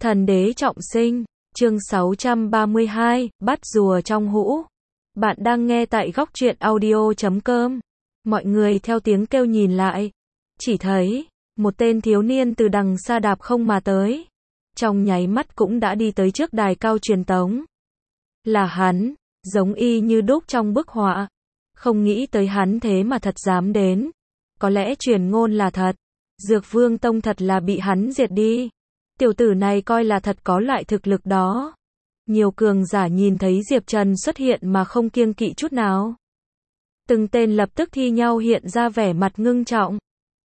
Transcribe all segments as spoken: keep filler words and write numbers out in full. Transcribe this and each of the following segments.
Thần đế trọng sinh, chương sáu trăm ba mươi hai, bắt rùa trong hũ. Bạn đang nghe tại góc truyện audio chấm com. Mọi người theo tiếng kêu nhìn lại, chỉ thấy một tên thiếu niên từ đằng xa đạp không mà tới, trong nháy mắt cũng đã đi tới trước đài cao truyền tống. Là hắn, giống y như đúc trong bức họa. Không nghĩ tới hắn thế mà thật dám đến. Có lẽ truyền ngôn là thật, Dược Vương Tông thật là bị hắn diệt đi. Tiểu tử này coi là thật có loại thực lực đó. Nhiều cường giả nhìn thấy Diệp Trần xuất hiện mà không kiêng kỵ chút nào. Từng tên lập tức thi nhau hiện ra vẻ mặt ngưng trọng.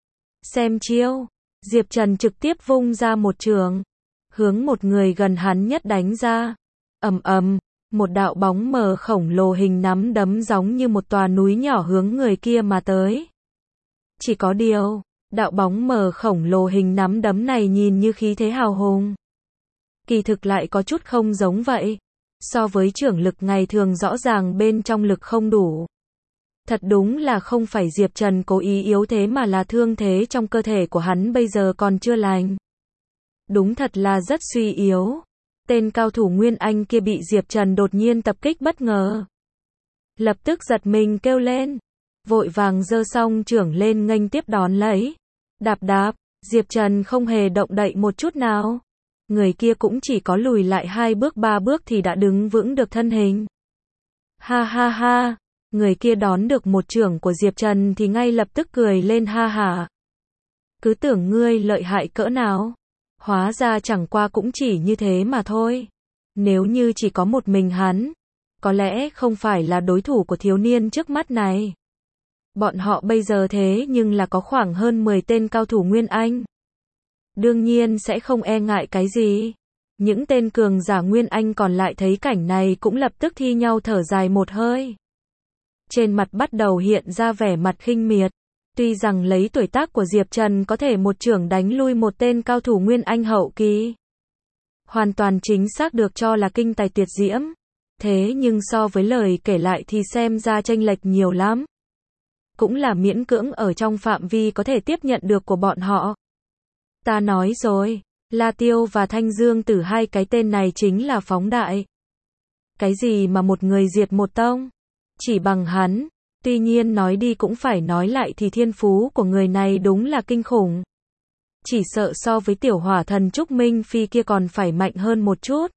Xem chiêu, Diệp Trần trực tiếp vung ra một trường, hướng một người gần hắn nhất đánh ra. Ầm ầm, một đạo bóng mờ khổng lồ hình nắm đấm giống như một tòa núi nhỏ hướng người kia mà tới. Chỉ có điều, đạo bóng mờ khổng lồ hình nắm đấm này nhìn như khí thế hào hùng, kỳ thực lại có chút không giống vậy. So với trưởng lực ngày thường rõ ràng bên trong lực không đủ. Thật đúng là không phải Diệp Trần cố ý yếu thế mà là thương thế trong cơ thể của hắn bây giờ còn chưa lành. Đúng thật là rất suy yếu. Tên cao thủ Nguyên Anh kia bị Diệp Trần đột nhiên tập kích bất ngờ, lập tức giật mình kêu lên, vội vàng giơ song trưởng lên nghênh tiếp đón lấy. Đạp đạp, Diệp Trần không hề động đậy một chút nào. Người kia cũng chỉ có lùi lại hai bước ba bước thì đã đứng vững được thân hình. Ha ha ha, người kia đón được một trưởng của Diệp Trần thì ngay lập tức cười lên ha hả. Cứ tưởng ngươi lợi hại cỡ nào, hóa ra chẳng qua cũng chỉ như thế mà thôi. Nếu như chỉ có một mình hắn, có lẽ không phải là đối thủ của thiếu niên trước mắt này. Bọn họ bây giờ thế nhưng là có khoảng hơn mười tên cao thủ Nguyên Anh. Đương nhiên sẽ không e ngại cái gì. Những tên cường giả Nguyên Anh còn lại thấy cảnh này cũng lập tức thi nhau thở dài một hơi. Trên mặt bắt đầu hiện ra vẻ mặt khinh miệt. Tuy rằng lấy tuổi tác của Diệp Trần có thể một chưởng đánh lui một tên cao thủ Nguyên Anh hậu kỳ, hoàn toàn chính xác được cho là kinh tài tuyệt diễm. Thế nhưng so với lời kể lại thì xem ra chênh lệch nhiều lắm. Cũng là miễn cưỡng ở trong phạm vi có thể tiếp nhận được của bọn họ. Ta nói rồi, La Tiêu và Thanh Dương Tử hai cái tên này chính là phóng đại. Cái gì mà một người diệt một tông, chỉ bằng hắn. Tuy nhiên nói đi cũng phải nói lại thì thiên phú của người này đúng là kinh khủng. Chỉ sợ so với tiểu hỏa thần Trúc Minh Phi kia còn phải mạnh hơn một chút.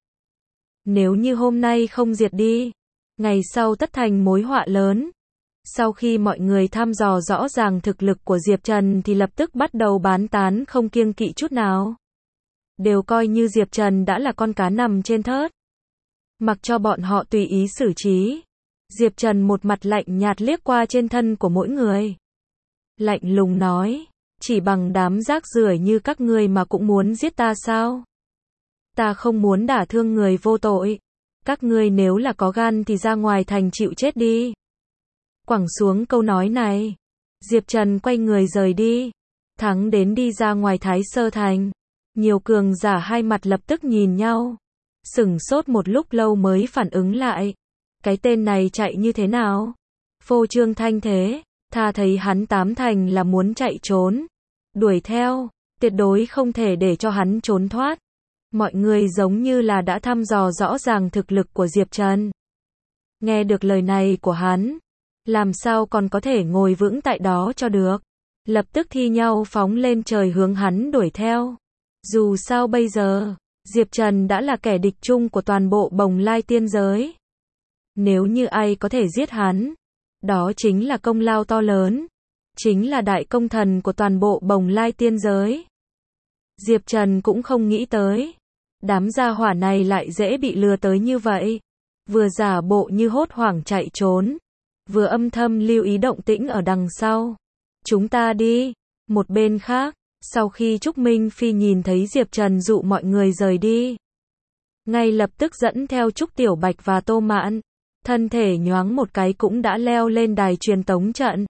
Nếu như hôm nay không diệt đi, ngày sau tất thành mối họa lớn. Sau khi mọi người thăm dò rõ ràng thực lực của Diệp Trần thì lập tức bắt đầu bán tán không kiêng kỵ chút nào. Đều coi như Diệp Trần đã là con cá nằm trên thớt, mặc cho bọn họ tùy ý xử trí. Diệp Trần một mặt lạnh nhạt liếc qua trên thân của mỗi người, lạnh lùng nói, chỉ bằng đám rác rưởi như các ngươi mà cũng muốn giết ta sao? Ta không muốn đả thương người vô tội. Các ngươi nếu là có gan thì ra ngoài thành chịu chết đi. Quẳng xuống câu nói này, Diệp Trần quay người rời đi, thắng đến đi ra ngoài Thái Sơ Thành. Nhiều cường giả hai mặt lập tức nhìn nhau, sửng sốt một lúc lâu mới phản ứng lại. Cái tên này chạy như thế nào? Phô trương thanh thế, tha thấy hắn tám thành là muốn chạy trốn. Đuổi theo, tuyệt đối không thể để cho hắn trốn thoát. Mọi người giống như là đã thăm dò rõ ràng thực lực của Diệp Trần. Nghe được lời này của hắn, làm sao còn có thể ngồi vững tại đó cho được. Lập tức thi nhau phóng lên trời hướng hắn đuổi theo. Dù sao bây giờ, Diệp Trần đã là kẻ địch chung của toàn bộ Bồng Lai tiên giới. Nếu như ai có thể giết hắn, đó chính là công lao to lớn, chính là đại công thần của toàn bộ Bồng Lai tiên giới. Diệp Trần cũng không nghĩ tới, đám gia hỏa này lại dễ bị lừa tới như vậy. Vừa giả bộ như hốt hoảng chạy trốn, vừa âm thầm lưu ý động tĩnh ở đằng sau. Chúng ta đi. Một bên khác, sau khi Trúc Minh Phi nhìn thấy Diệp Trần dụ mọi người rời đi, ngay lập tức dẫn theo Trúc Tiểu Bạch và Tô Mạn, thân thể nhoáng một cái cũng đã leo lên đài truyền tống trận.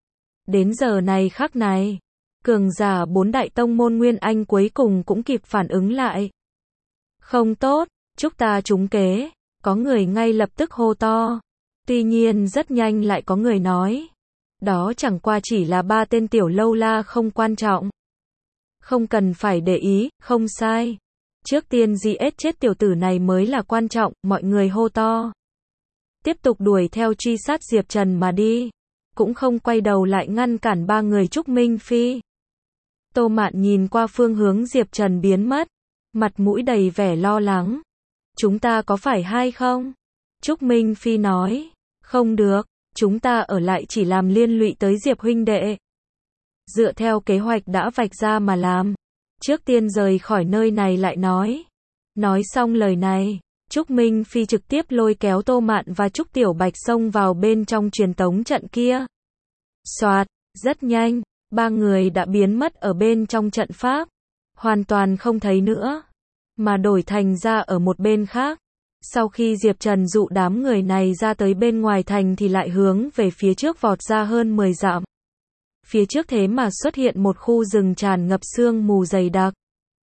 Đến giờ này khắc này, cường giả bốn đại tông môn Nguyên Anh cuối cùng cũng kịp phản ứng lại. Không tốt, chúc ta trúng kế. Có người ngay lập tức hô to. Tuy nhiên rất nhanh lại có người nói, đó chẳng qua chỉ là ba tên tiểu lâu la không quan trọng. Không cần phải để ý, không sai. Trước tiên giết chết tiểu tử này mới là quan trọng, mọi người hô to. Tiếp tục đuổi theo truy sát Diệp Trần mà đi. Cũng không quay đầu lại ngăn cản ba người Trúc Minh Phi. Tô Mạn nhìn qua phương hướng Diệp Trần biến mất. Mặt mũi đầy vẻ lo lắng. Chúng ta có phải hay không? Trúc Minh Phi nói. Không được, chúng ta ở lại chỉ làm liên lụy tới Diệp huynh đệ. Dựa theo kế hoạch đã vạch ra mà làm. Trước tiên rời khỏi nơi này lại nói. Nói xong lời này, Trúc Minh Phi trực tiếp lôi kéo Tô Mạn và Trúc Tiểu Bạch xông vào bên trong truyền tống trận kia. Soạt, rất nhanh, ba người đã biến mất ở bên trong trận pháp. Hoàn toàn không thấy nữa, mà đổi thành ra ở một bên khác. Sau khi Diệp Trần dụ đám người này ra tới bên ngoài thành thì lại hướng về phía trước vọt ra hơn mười dặm. Phía trước thế mà xuất hiện một khu rừng tràn ngập sương mù dày đặc.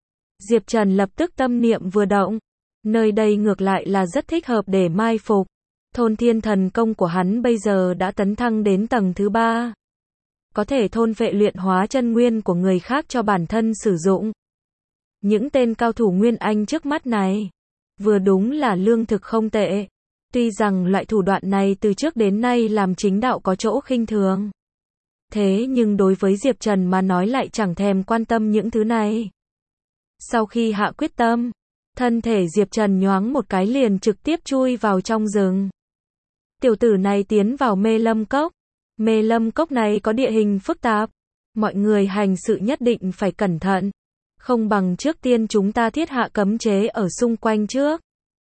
Diệp Trần lập tức tâm niệm vừa động. Nơi đây ngược lại là rất thích hợp để mai phục. Thôn thiên thần công của hắn bây giờ đã tấn thăng đến tầng thứ ba. Có thể thôn vệ luyện hóa chân nguyên của người khác cho bản thân sử dụng. Những tên cao thủ Nguyên Anh trước mắt này, vừa đúng là lương thực không tệ. Tuy rằng loại thủ đoạn này từ trước đến nay làm chính đạo có chỗ khinh thường. Thế nhưng đối với Diệp Trần mà nói lại chẳng thèm quan tâm những thứ này. Sau khi hạ quyết tâm, thân thể Diệp Trần nhoáng một cái liền trực tiếp chui vào trong rừng. Tiểu tử này tiến vào mê lâm cốc. Mê lâm cốc này có địa hình phức tạp. Mọi người hành sự nhất định phải cẩn thận. Không bằng trước tiên chúng ta thiết hạ cấm chế ở xung quanh trước.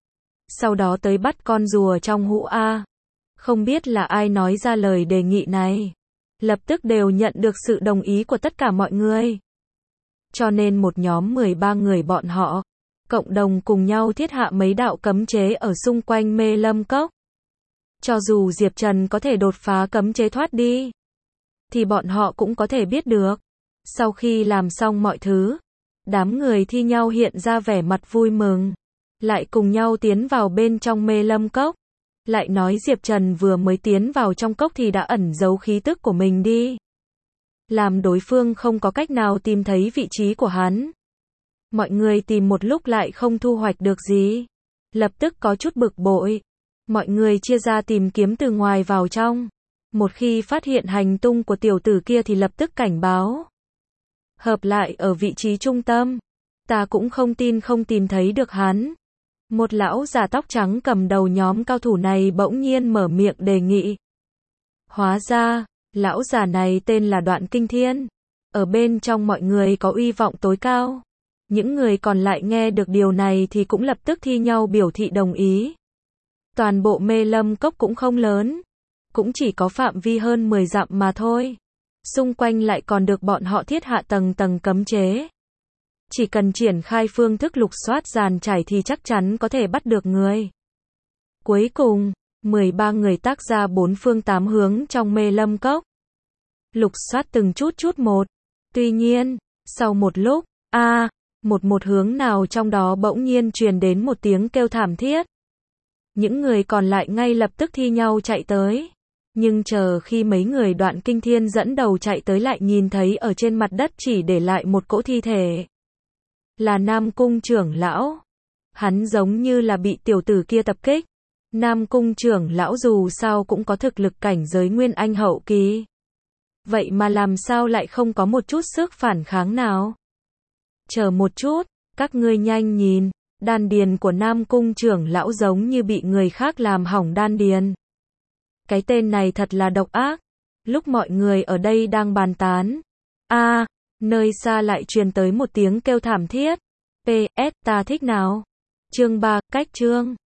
Sau đó tới bắt con rùa trong hũ A. Không biết là ai nói ra lời đề nghị này. Lập tức đều nhận được sự đồng ý của tất cả mọi người. Cho nên một nhóm mười ba người bọn họ, cộng đồng cùng nhau thiết hạ mấy đạo cấm chế ở xung quanh mê lâm cốc. Cho dù Diệp Trần có thể đột phá cấm chế thoát đi, thì bọn họ cũng có thể biết được. Sau khi làm xong mọi thứ, đám người thi nhau hiện ra vẻ mặt vui mừng. Lại cùng nhau tiến vào bên trong mê lâm cốc. Lại nói Diệp Trần vừa mới tiến vào trong cốc thì đã ẩn giấu khí tức của mình đi. Làm đối phương không có cách nào tìm thấy vị trí của hắn. Mọi người tìm một lúc lại không thu hoạch được gì. Lập tức có chút bực bội. Mọi người chia ra tìm kiếm từ ngoài vào trong. Một khi phát hiện hành tung của tiểu tử kia thì lập tức cảnh báo. Hợp lại ở vị trí trung tâm. Ta cũng không tin không tìm thấy được hắn. Một lão già tóc trắng cầm đầu nhóm cao thủ này bỗng nhiên mở miệng đề nghị. Hóa ra, lão già này tên là Đoạn Kinh Thiên. Ở bên trong mọi người có uy vọng tối cao. Những người còn lại nghe được điều này thì cũng lập tức thi nhau biểu thị đồng ý. Toàn bộ mê lâm cốc cũng không lớn. Cũng chỉ có phạm vi hơn mười dặm mà thôi. Xung quanh lại còn được bọn họ thiết hạ tầng tầng cấm chế. Chỉ cần triển khai phương thức lục soát dàn trải thì chắc chắn có thể bắt được người. Cuối cùng, mười ba người tác ra bốn phương tám hướng trong mê lâm cốc. Lục soát từng chút chút một. Tuy nhiên, sau một lúc, a à, một một hướng nào trong đó bỗng nhiên truyền đến một tiếng kêu thảm thiết. Những người còn lại ngay lập tức thi nhau chạy tới. Nhưng chờ khi mấy người Đoạn Kinh Thiên dẫn đầu chạy tới lại nhìn thấy ở trên mặt đất chỉ để lại một cỗ thi thể. Là Nam Cung trưởng lão. Hắn giống như là bị tiểu tử kia tập kích. Nam Cung trưởng lão dù sao cũng có thực lực cảnh giới Nguyên Anh hậu kỳ. Vậy mà làm sao lại không có một chút sức phản kháng nào? Chờ một chút, các ngươi nhanh nhìn, đan điền của Nam Cung trưởng lão giống như bị người khác làm hỏng đan điền. Cái tên này thật là độc ác. Lúc mọi người ở đây đang bàn tán. a à, nơi xa lại truyền tới một tiếng kêu thảm thiết. pê ét ta thích nào. Chương ba, cách chương.